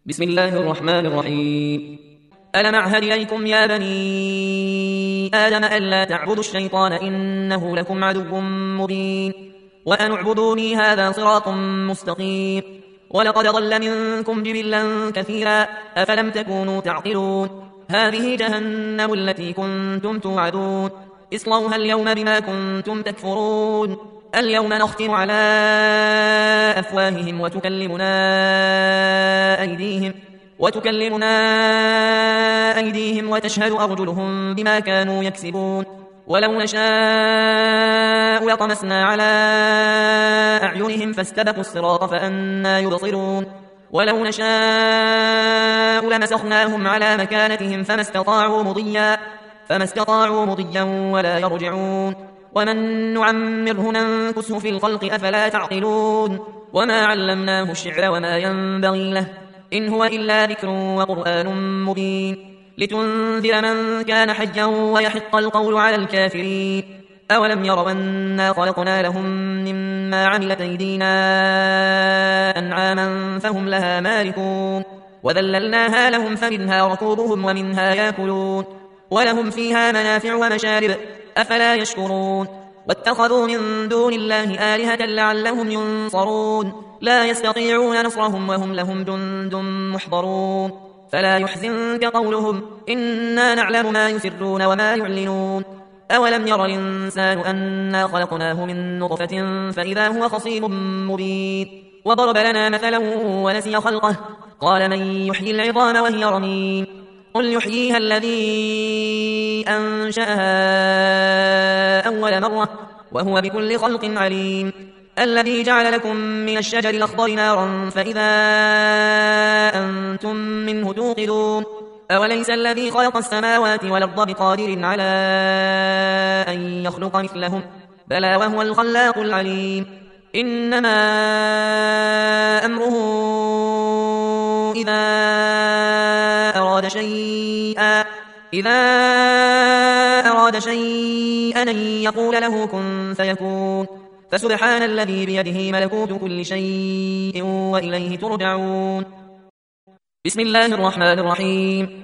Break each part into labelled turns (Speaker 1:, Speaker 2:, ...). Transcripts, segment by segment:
Speaker 1: بسم الله الرحمن الرحيم. ألم أعهد إليكم يا بني آدم ألا تعبدوا الشيطان إنه لكم عدو مبين وأن اعبدوني هذا صراط مستقيم. ولقد ضل منكم جبلا كثيرا أفلم تكونوا تعقلون. هذه جهنم التي كنتم توعدون اصلوها اليوم بما كنتم تكفرون. اليوم نختم على أفواههم وتكلمنا أيديهم وتشهد أرجلهم بما كانوا يكسبون. ولو نشاء لطمسنا على أعينهم فاستبقوا الصراط فأنى يبصرون. ولو نشاء لمسخناهم على مكانتهم فما استطاعوا مضيا ولا يرجعون. ومن نعمره ننكسه في الخلق أفلا تعقلون. وما علمناه الشعر وما ينبغي له إن هو إلا ذكر وقرآن مبين لتنذر من كان حيا ويحق القول على الكافرين. أولم يروا أنا خلقنا لهم مما عملت أيدينا أنعاما فهم لها مالكون وذللناها لهم فمنها ركوبهم ومنها يأكلون ولهم فيها منافع ومشارب أفلا يشكرون. واتخذوا من دون الله آلهة لعلهم ينصرون لا يستطيعون نصرهم وهم لهم جند محضرون. فلا يحزنك قولهم إنا نعلم ما يسرون وما يعلنون. أولم ير الإنسان أنا خلقناه من نطفة فإذا هو خصيم مبين. وضرب لنا مثلا ونسي خلقه قال من يحيي العظام وهي رميم قل يحييها الذي أنشأها أول مرة وهو بكل خلق عليم. الذي جعل لكم من الشجر الأخضر نارا فإذا أنتم منه توقدون. أوليس الذي خلق السماوات والأرض بقادر على أن يخلق مثلهم بلى وهو الخلاق العليم. إنما أمره إذا أراد شيئا أن يقول له كن فيكون. فسبحان الذي بيده ملكوت كل شيء وإليه ترجعون. بسم الله الرحمن الرحيم.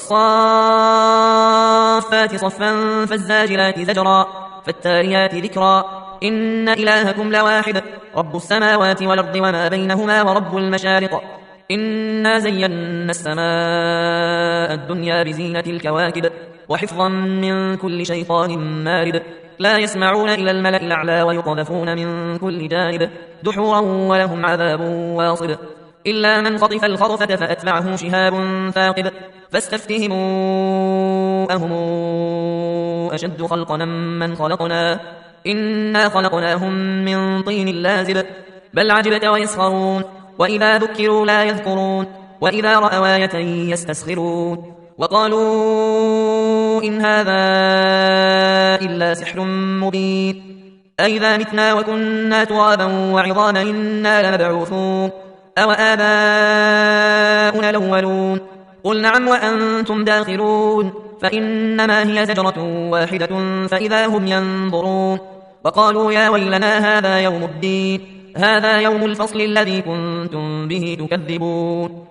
Speaker 1: والصافات صفا فالزاجرات زجرا فالتاليات ذكرا إن إلهكم لواحد رب السماوات والأرض وما بينهما ورب المشارق. إنا زينا السماء الدنيا بزينة الكواكب وحفظا من كل شيطان مارد. لا يسمعون إلى الملأ الأعلى ويقذفون من كل جانب دحورا ولهم عذاب واصب. إلا من خطف الخطفة فأتبعه شهاب ثاقب فاستفتهموا أهم أشد خلقا من خلقنا إنا خلقناهم من طين لازب بل عجبت ويسخرون وإذا ذكروا لا يذكرون وإذا رأوا آية يستسخرون وقالوا إن هذا إلا سحر مبين أئذا متنا وكنا ترابا وعظاما إنا لمبعوثون أو آباؤنا الأولون قل نعم وأنتم داخرون فإنما هي زجرة واحدة فإذا هم ينظرون. وقالوا يا ويلنا هذا يوم الدين هذا يوم الفصل الذي كنتم به تكذبون.